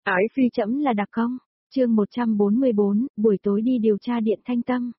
Ái phi chấm là đặc công. Chương 144, buổi tối đi điều tra Điện Thanh Tâm.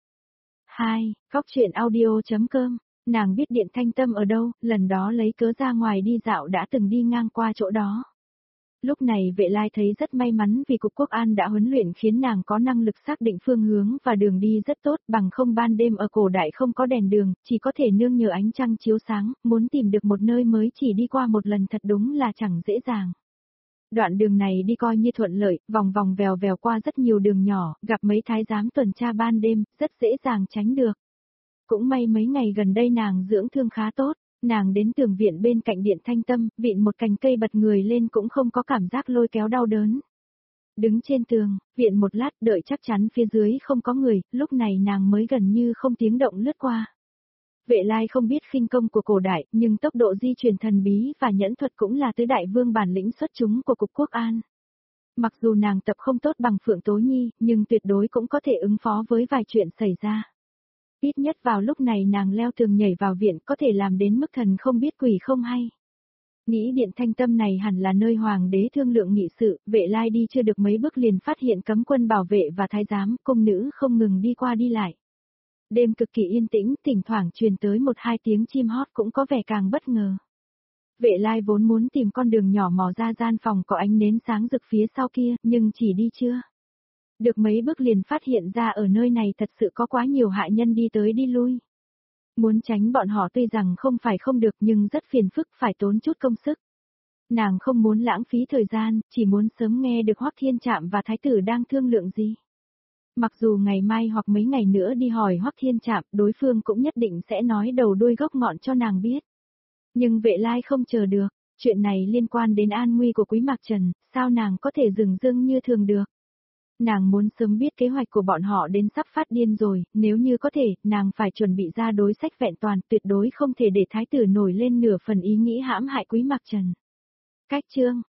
2. Góc truyện audio.com. Nàng biết Điện Thanh Tâm ở đâu, lần đó lấy cớ ra ngoài đi dạo đã từng đi ngang qua chỗ đó. Lúc này Vệ Lai thấy rất may mắn vì Cục Quốc an đã huấn luyện khiến nàng có năng lực xác định phương hướng và đường đi rất tốt, bằng không ban đêm ở cổ đại không có đèn đường, chỉ có thể nương nhờ ánh trăng chiếu sáng, muốn tìm được một nơi mới chỉ đi qua một lần thật đúng là chẳng dễ dàng. Đoạn đường này đi coi như thuận lợi, vòng vòng vèo vèo qua rất nhiều đường nhỏ, gặp mấy thái giám tuần tra ban đêm, rất dễ dàng tránh được. Cũng may mấy ngày gần đây nàng dưỡng thương khá tốt, nàng đến tường viện bên cạnh Điện Thanh Tâm, vịn một cành cây bật người lên cũng không có cảm giác lôi kéo đau đớn. Đứng trên tường, viện một lát đợi chắc chắn phía dưới không có người, lúc này nàng mới gần như không tiếng động lướt qua. Vệ Lai không biết khinh công của cổ đại, nhưng tốc độ di chuyển thần bí và nhẫn thuật cũng là tứ đại vương bản lĩnh xuất chúng của Cục Quốc an. Mặc dù nàng tập không tốt bằng Phượng Tố Nhi, nhưng tuyệt đối cũng có thể ứng phó với vài chuyện xảy ra. Ít nhất vào lúc này nàng leo tường nhảy vào viện có thể làm đến mức thần không biết quỷ không hay. Nghĩ Điện Thanh Tâm này hẳn là nơi hoàng đế thương lượng nghị sự, Vệ Lai đi chưa được mấy bước liền phát hiện cấm quân bảo vệ và thái giám, cung nữ không ngừng đi qua đi lại. Đêm cực kỳ yên tĩnh, thỉnh thoảng truyền tới một hai tiếng chim hót cũng có vẻ càng bất ngờ. Vệ Lai vốn muốn tìm con đường nhỏ mò ra gian phòng có ánh nến sáng rực phía sau kia, nhưng chỉ đi chưa được mấy bước liền phát hiện ra ở nơi này thật sự có quá nhiều hạ nhân đi tới đi lui. Muốn tránh bọn họ tuy rằng không phải không được nhưng rất phiền phức, phải tốn chút công sức. Nàng không muốn lãng phí thời gian, chỉ muốn sớm nghe được Hoắc Thiên Trạm và Thái tử đang thương lượng gì. Mặc dù ngày mai hoặc mấy ngày nữa đi hỏi Hoắc Thiên Trạm, đối phương cũng nhất định sẽ nói đầu đuôi gốc ngọn cho nàng biết. Nhưng Vệ Lai không chờ được, chuyện này liên quan đến an nguy của Quý Mạc Trần, sao nàng có thể dừng dưng như thường được. Nàng muốn sớm biết kế hoạch của bọn họ đến sắp phát điên rồi, nếu như có thể, nàng phải chuẩn bị ra đối sách vẹn toàn, tuyệt đối không thể để thái tử nổi lên nửa phần ý nghĩ hãm hại Quý Mạc Trần. Cách chương